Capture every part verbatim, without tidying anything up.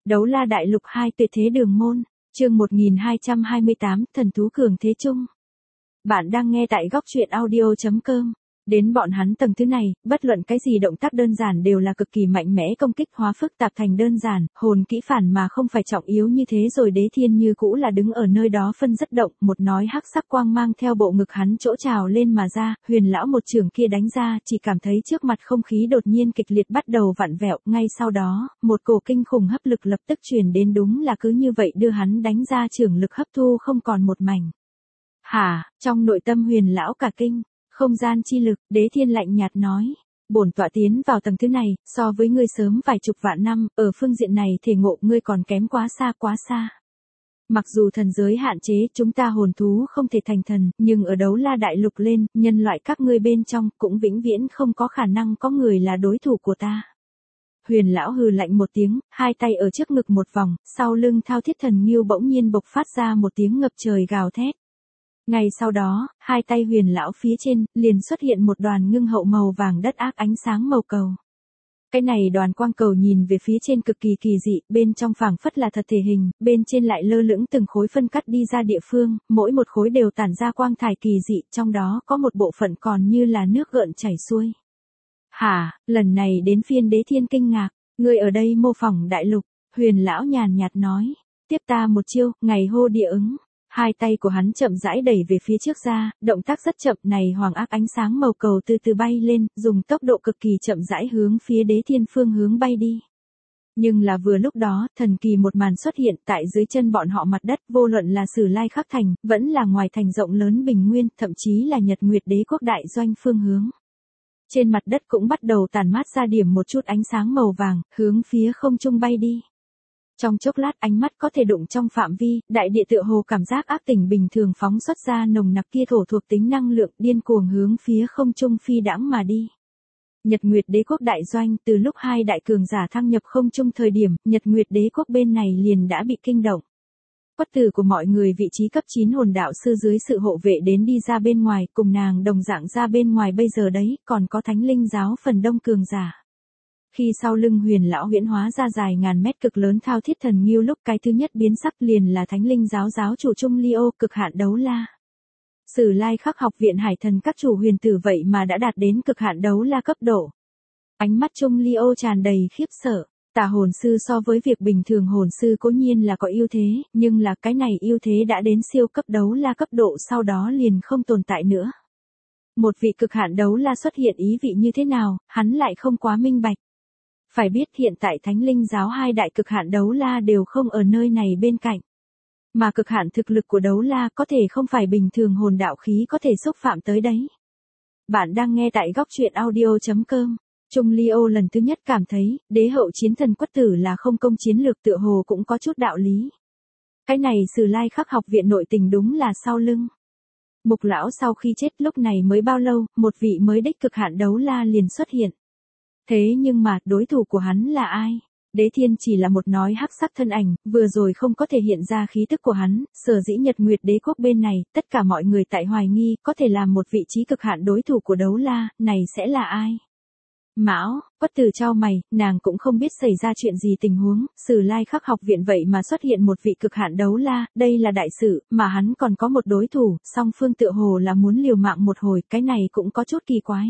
Đấu La Đại Lục hai Tuyệt Thế Đường Môn, chương một nghìn hai trăm hai mươi tám, Thần Thú Cường Thế Chung. Bạn đang nghe tại góc truyện audio chấm com. Đến bọn hắn tầng thứ này, bất luận cái gì động tác đơn giản đều là cực kỳ mạnh mẽ công kích hóa phức tạp thành đơn giản, hồn kỹ phản mà không phải trọng yếu như thế rồi Đế Thiên như cũ là đứng ở nơi đó phân rất động, một nói hắc sắc quang mang theo bộ ngực hắn chỗ trào lên mà ra, Huyền lão một trường kia đánh ra, chỉ cảm thấy trước mặt không khí đột nhiên kịch liệt bắt đầu vặn vẹo, ngay sau đó, một cổ kinh khủng hấp lực lập tức truyền đến đúng là cứ như vậy đưa hắn đánh ra trường lực hấp thu không còn một mảnh. Hả, trong nội tâm Huyền lão cả kinh. Không gian chi lực, Đế Thiên lạnh nhạt nói. Bổn tọa tiến vào tầng thứ này, so với ngươi sớm vài chục vạn năm, ở phương diện này thể ngộ ngươi còn kém quá xa quá xa. Mặc dù thần giới hạn chế chúng ta hồn thú không thể thành thần, nhưng ở Đấu La Đại Lục lên, nhân loại các ngươi bên trong cũng vĩnh viễn không có khả năng có người là đối thủ của ta. Huyền lão hừ lạnh một tiếng, hai tay ở trước ngực một vòng, sau lưng Thao Thiết Thần Ngưu bỗng nhiên bộc phát ra một tiếng ngập trời gào thét. Ngay sau đó, hai tay Huyền lão phía trên, liền xuất hiện một đoàn ngưng hậu màu vàng đất ác ánh sáng màu cầu. Cái này đoàn quang cầu nhìn về phía trên cực kỳ kỳ dị, bên trong phảng phất là thật thể hình, bên trên lại lơ lửng từng khối phân cắt đi ra địa phương, mỗi một khối đều tản ra quang thải kỳ dị, trong đó có một bộ phận còn như là nước gợn chảy xuôi. Hả, lần này đến phiên Đế Thiên kinh ngạc, ngươi ở đây mô phỏng đại lục, Huyền lão nhàn nhạt nói, tiếp ta một chiêu, ngày hô địa ứng. Hai tay của hắn chậm rãi đẩy về phía trước ra, động tác rất chậm này hoàng ác ánh sáng màu cầu từ từ bay lên, dùng tốc độ cực kỳ chậm rãi hướng phía Đế Thiên phương hướng bay đi. Nhưng là vừa lúc đó, thần kỳ một màn xuất hiện tại dưới chân bọn họ mặt đất, vô luận là Sử Lai Khắc Thành, vẫn là ngoài thành rộng lớn Bình Nguyên, thậm chí là Nhật Nguyệt Đế quốc đại doanh phương hướng. Trên mặt đất cũng bắt đầu tàn mát ra điểm một chút ánh sáng màu vàng, hướng phía không trung bay đi. Trong chốc lát ánh mắt có thể đụng trong phạm vi, đại địa tựa hồ cảm giác ác tình bình thường phóng xuất ra nồng nặc kia thổ thuộc tính năng lượng điên cuồng hướng phía không trung phi đãng mà đi. Nhật Nguyệt Đế quốc đại doanh từ lúc hai đại cường giả thăng nhập không trung thời điểm, Nhật Nguyệt Đế quốc bên này liền đã bị kinh động. Quất tử của mọi người vị trí cấp chín hồn đạo sư dưới sự hộ vệ đến đi ra bên ngoài, cùng nàng đồng dạng ra bên ngoài bây giờ đấy, còn có Thánh Linh giáo phần đông cường giả. Khi sau lưng Huyền lão huyễn hóa ra dài ngàn mét cực lớn Thao Thiết Thần Ngưu lúc cái thứ nhất biến sắc liền là Thánh Linh giáo giáo chủ Trung Ly-ô cực hạn đấu la. Sử Lai Khắc học viện hải thần các chủ huyền tử vậy mà đã đạt đến cực hạn đấu la cấp độ. Ánh mắt Trung Ly-ô tràn đầy khiếp sợ. Tà hồn sư so với việc bình thường hồn sư cố nhiên là có ưu thế, nhưng là cái này ưu thế đã đến siêu cấp đấu la cấp độ sau đó liền không tồn tại nữa. Một vị cực hạn đấu la xuất hiện ý vị như thế nào, hắn lại không quá minh bạch. Phải biết hiện tại Thánh Linh giáo hai đại cực hạn đấu la đều không ở nơi này bên cạnh. Mà cực hạn thực lực của đấu la có thể không phải bình thường hồn đạo khí có thể xúc phạm tới đấy. Bạn đang nghe tại góc truyện audio chấm com. Trung Ly-ô lần thứ nhất cảm thấy, đế hậu chiến thần Quất tử là không công chiến lược tựa hồ cũng có chút đạo lý. Cái này Sử Lai Khắc học viện nội tình đúng là sau lưng. Mục lão sau khi chết lúc này mới bao lâu, một vị mới đích cực hạn đấu la liền xuất hiện. Thế nhưng mà, đối thủ của hắn là ai? Đế Thiên chỉ là một nói hắc sắc thân ảnh, vừa rồi không có thể hiện ra khí tức của hắn, sở dĩ Nhật Nguyệt Đế quốc bên này, tất cả mọi người tại hoài nghi, có thể làm một vị trí cực hạn đối thủ của đấu la, này sẽ là ai? Mão, Quất tử chau mày, nàng cũng không biết xảy ra chuyện gì tình huống, Sử Lai Khắc học viện vậy mà xuất hiện một vị cực hạn đấu la, đây là đại sự, mà hắn còn có một đối thủ, song phương tựa hồ là muốn liều mạng một hồi, cái này cũng có chút kỳ quái.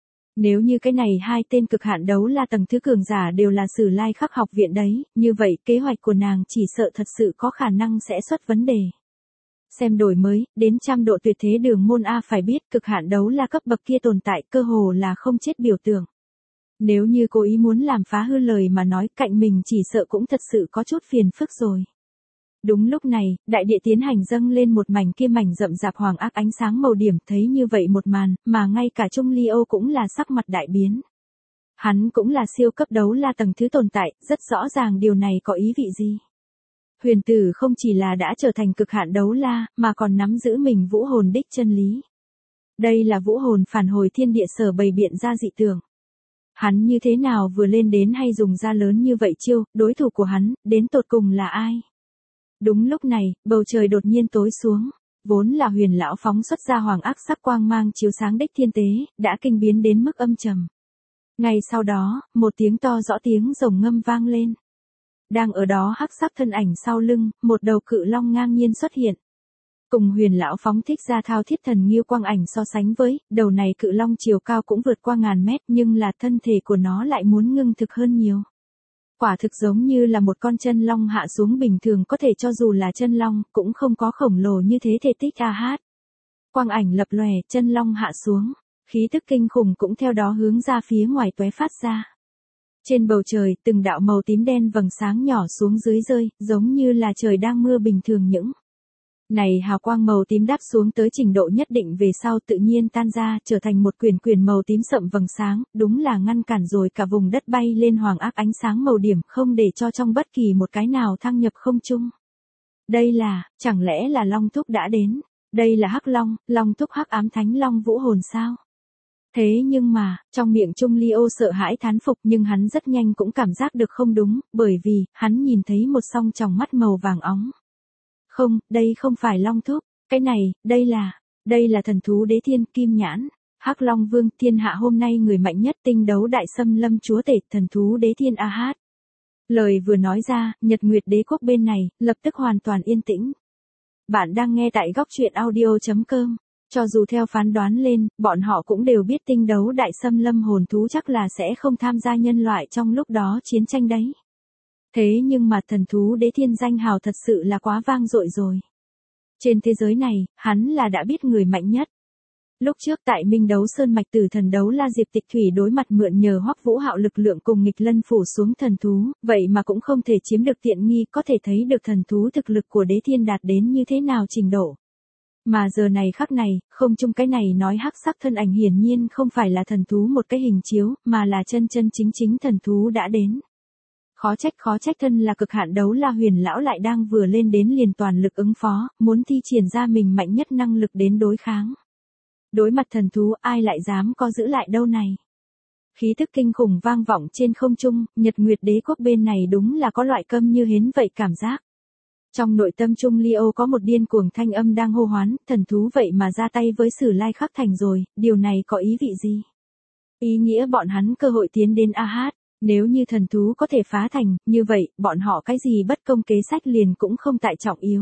Nếu như cái này hai tên cực hạn đấu la tầng thứ cường giả đều là Sử Lai Khắc học viện đấy, như vậy kế hoạch của nàng chỉ sợ thật sự có khả năng sẽ xuất vấn đề. Xem đổi mới, đến trăm độ tuyệt thế đường môn A phải biết cực hạn đấu la cấp bậc kia tồn tại cơ hồ là không chết biểu tượng. Nếu như cố ý muốn làm phá hư lời mà nói cạnh mình chỉ sợ cũng thật sự có chút phiền phức rồi. Đúng lúc này, đại địa tiến hành dâng lên một mảnh kia mảnh rậm rạp hoàng ác ánh sáng màu điểm thấy như vậy một màn, mà ngay cả Trung Ly-ô cũng là sắc mặt đại biến. Hắn cũng là siêu cấp đấu la tầng thứ tồn tại, rất rõ ràng điều này có ý vị gì. Huyền tử không chỉ là đã trở thành cực hạn đấu la, mà còn nắm giữ mình vũ hồn đích chân lý. Đây là vũ hồn phản hồi thiên địa sở bày biện ra dị tưởng. Hắn như thế nào vừa lên đến hay dùng ra lớn như vậy chiêu, đối thủ của hắn, đến tột cùng là ai? Đúng lúc này, bầu trời đột nhiên tối xuống, vốn là Huyền lão phóng xuất ra hoàng ác sắc quang mang chiếu sáng đích thiên tế, đã kinh biến đến mức âm trầm. Ngay sau đó, một tiếng to rõ tiếng rồng ngâm vang lên. Đang ở đó hắc sắc thân ảnh sau lưng, một đầu cự long ngang nhiên xuất hiện. Cùng Huyền lão phóng thích ra thao thiết thần nghiêu quang ảnh so sánh với, đầu này cự long chiều cao cũng vượt qua ngàn mét nhưng là thân thể của nó lại muốn ngưng thực hơn nhiều. Quả thực giống như là một con chân long hạ xuống bình thường, có thể cho dù là chân long, cũng không có khổng lồ như thế thể tích a hát. Quang ảnh lập lòe, chân long hạ xuống, khí tức kinh khủng cũng theo đó hướng ra phía ngoài tóe phát ra. Trên bầu trời, từng đạo màu tím đen vầng sáng nhỏ xuống dưới rơi, giống như là trời đang mưa bình thường những. Này hào quang màu tím đáp xuống tới trình độ nhất định về sau tự nhiên tan ra, trở thành một quyển quyển màu tím sậm vầng sáng, đúng là ngăn cản rồi cả vùng đất bay lên hoàng ác ánh sáng màu điểm, không để cho trong bất kỳ một cái nào thăng nhập không trung. Đây là, chẳng lẽ là Long Thúc đã đến? Đây là Hắc Long, Long Thúc Hắc ám thánh long vũ hồn sao? Thế nhưng mà, trong miệng Trung Ly Ô sợ hãi thán phục nhưng hắn rất nhanh cũng cảm giác được không đúng, bởi vì, hắn nhìn thấy một song tròng mắt màu vàng óng. Không, đây không phải Long Thúc, cái này, đây là, đây là thần thú đế thiên kim nhãn. Hắc Long Vương thiên hạ hôm nay người mạnh nhất tinh đấu đại xâm lâm chúa tể thần thú đế thiên a hát. Lời vừa nói ra, Nhật Nguyệt đế quốc bên này, lập tức hoàn toàn yên tĩnh. Bạn đang nghe tại góc truyện audio.com. Cho dù theo phán đoán lên, bọn họ cũng đều biết tinh đấu đại xâm lâm hồn thú chắc là sẽ không tham gia nhân loại trong lúc đó chiến tranh đấy. Thế nhưng mà thần thú đế thiên danh hào thật sự là quá vang dội rồi. Trên thế giới này, hắn là đã biết người mạnh nhất. Lúc trước tại Minh Đấu Sơn mạch tử thần đấu la Diệp Tịch Thủy đối mặt mượn nhờ Hoắc Vũ Hạo lực lượng cùng nghịch lân phủ xuống thần thú, vậy mà cũng không thể chiếm được tiện nghi, có thể thấy được thần thú thực lực của đế thiên đạt đến như thế nào trình độ. Mà giờ này khắc này, không chung cái này nói hắc sắc thân ảnh hiển nhiên không phải là thần thú một cái hình chiếu, mà là chân chân chính chính thần thú đã đến. Khó trách khó trách thân là cực hạn đấu la Huyền lão lại đang vừa lên đến liền toàn lực ứng phó, muốn thi triển ra mình mạnh nhất năng lực đến đối kháng. Đối mặt thần thú ai lại dám có giữ lại đâu này. Khí tức kinh khủng vang vọng trên không trung, Nhật Nguyệt đế quốc bên này đúng là có loại câm như hến vậy cảm giác. Trong nội tâm Trung Ly Ô có một điên cuồng thanh âm đang hô hoán, thần thú vậy mà ra tay với Sử Lai Khắc Thành rồi, điều này có ý vị gì? Ý nghĩa bọn hắn cơ hội tiến đến a hát, nếu như thần thú có thể phá thành, như vậy, bọn họ cái gì bất công kế sách liền cũng không tại trọng yếu.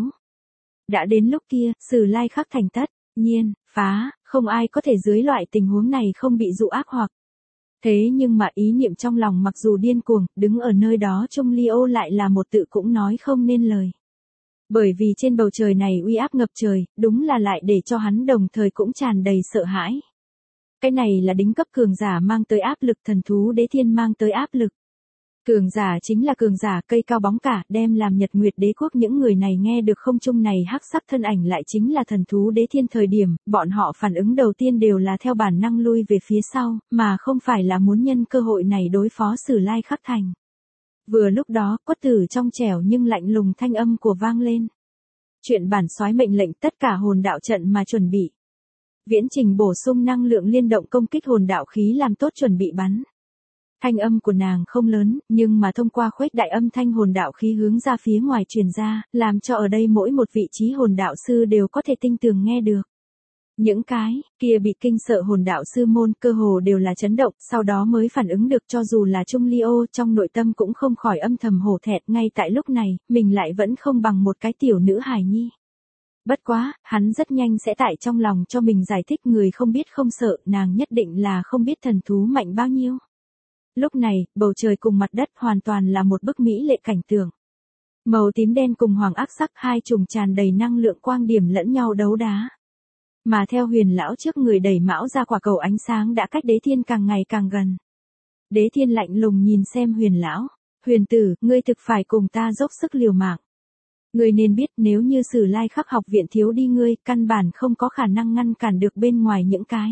Đã đến lúc kia, Sử Lai Khắc Thành tất nhiên, phá, không ai có thể dưới loại tình huống này không bị dụ ác hoặc. Thế nhưng mà ý niệm trong lòng mặc dù điên cuồng, đứng ở nơi đó Trung Ly Ô lại là một tự cũng nói không nên lời. Bởi vì trên bầu trời này uy áp ngập trời, đúng là lại để cho hắn đồng thời cũng tràn đầy sợ hãi. Cái này là đỉnh cấp cường giả mang tới áp lực, thần thú đế thiên mang tới áp lực. Cường giả chính là cường giả cây cao bóng cả, đem làm Nhật Nguyệt đế quốc những người này nghe được không trung này hắc sắc thân ảnh lại chính là thần thú đế thiên thời điểm, bọn họ phản ứng đầu tiên đều là theo bản năng lui về phía sau, mà không phải là muốn nhân cơ hội này đối phó Sử Lai Khắc Thành. Vừa lúc đó, quất tử trong trẻo nhưng lạnh lùng thanh âm của vang lên. Chuyện bản soái mệnh lệnh tất cả hồn đạo trận mà chuẩn bị. Viễn trình bổ sung năng lượng liên động công kích hồn đạo khí làm tốt chuẩn bị bắn. Thanh âm của nàng không lớn, nhưng mà thông qua khuếch đại âm thanh hồn đạo khí hướng ra phía ngoài truyền ra, làm cho ở đây mỗi một vị trí hồn đạo sư đều có thể tinh tường nghe được. Những cái kia bị kinh sợ hồn đạo sư môn cơ hồ đều là chấn động, sau đó mới phản ứng được, cho dù là Trung Ly Ô trong nội tâm cũng không khỏi âm thầm hổ thẹn, ngay tại lúc này, mình lại vẫn không bằng một cái tiểu nữ hài nhi. Bất quá, hắn rất nhanh sẽ tại trong lòng cho mình giải thích, người không biết không sợ, nàng nhất định là không biết thần thú mạnh bao nhiêu. Lúc này, bầu trời cùng mặt đất hoàn toàn là một bức mỹ lệ cảnh tượng. Màu tím đen cùng hoàng ác sắc hai trùng tràn đầy năng lượng quang điểm lẫn nhau đấu đá. Mà theo Huyền lão trước người đẩy mão ra quả cầu ánh sáng đã cách đế thiên càng ngày càng gần. Đế thiên lạnh lùng nhìn xem Huyền lão, Huyền tử, ngươi thực phải cùng ta dốc sức liều mạng. Ngươi nên biết nếu như Sử Lai Khắc học viện thiếu đi ngươi, căn bản không có khả năng ngăn cản được bên ngoài những cái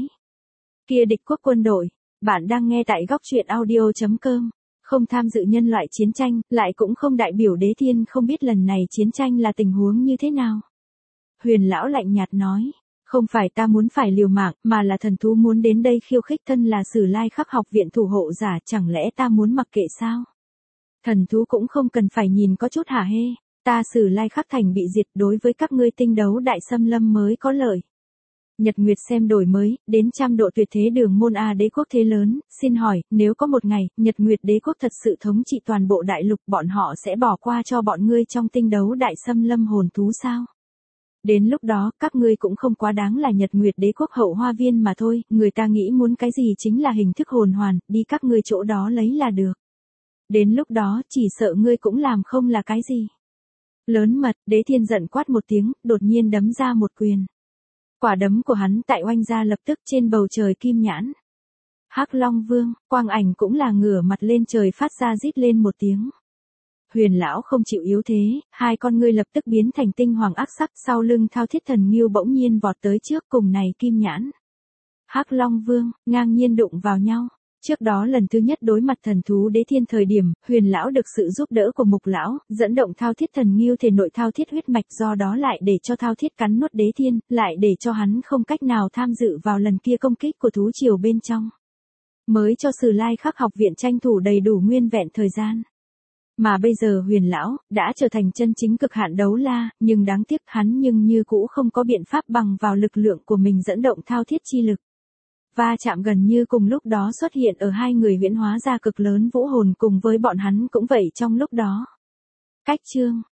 kia địch quốc quân đội. Bạn đang nghe tại góc truyện audio.com. Không tham dự nhân loại chiến tranh, lại cũng không đại biểu đế thiên không biết lần này chiến tranh là tình huống như thế nào. Huyền lão lạnh nhạt nói, không phải ta muốn phải liều mạng, mà là thần thú muốn đến đây khiêu khích, thân là Sử Lai Khắc học viện thủ hộ giả, chẳng lẽ ta muốn mặc kệ sao? Thần thú cũng không cần phải nhìn có chút hả hê, ta Sử Lai Khắc thành bị diệt, đối với các ngươi tinh đấu đại xâm lâm mới có lợi. Nhật Nguyệt xem đổi mới, đến trăm độ tuyệt thế đường môn A đế quốc thế lớn, xin hỏi, nếu có một ngày, Nhật Nguyệt đế quốc thật sự thống trị toàn bộ đại lục, bọn họ sẽ bỏ qua cho bọn ngươi trong tinh đấu đại xâm lâm hồn thú sao? Đến lúc đó, các ngươi cũng không quá đáng là Nhật Nguyệt đế quốc hậu hoa viên mà thôi, người ta nghĩ muốn cái gì chính là hình thức hồn hoàn, đi các ngươi chỗ đó lấy là được. Đến lúc đó, chỉ sợ ngươi cũng làm không là cái gì. Lớn mật, Đế Thiên giận quát một tiếng, đột nhiên đấm ra một quyền. Quả đấm của hắn tại oanh ra lập tức trên bầu trời kim nhãn. Hắc Long Vương, quang ảnh cũng là ngửa mặt lên trời phát ra rít lên một tiếng. Huyền lão không chịu yếu thế, hai con ngươi lập tức biến thành tinh hoàng ác sắc, sau lưng Thao Thiết Thần Ngưu bỗng nhiên vọt tới trước cùng này kim nhãn. Hắc Long Vương, ngang nhiên đụng vào nhau. Trước đó lần thứ nhất đối mặt thần thú Đế Thiên thời điểm, Huyền lão được sự giúp đỡ của Mục lão, dẫn động Thao Thiết Thần Ngưu thể nội thao thiết huyết mạch, do đó lại để cho Thao Thiết cắn nuốt Đế Thiên, lại để cho hắn không cách nào tham dự vào lần kia công kích của thú triều bên trong. Mới cho Sử Lai Khắc học viện tranh thủ đầy đủ nguyên vẹn thời gian. Mà bây giờ Huyền lão đã trở thành chân chính cực hạn đấu la, nhưng đáng tiếc hắn nhưng như cũ không có biện pháp bằng vào lực lượng của mình dẫn động thao thiết chi lực. Va chạm gần như cùng lúc đó xuất hiện ở hai người huyễn hóa ra cực lớn vũ hồn, cùng với bọn hắn cũng vậy trong lúc đó. Cách chương,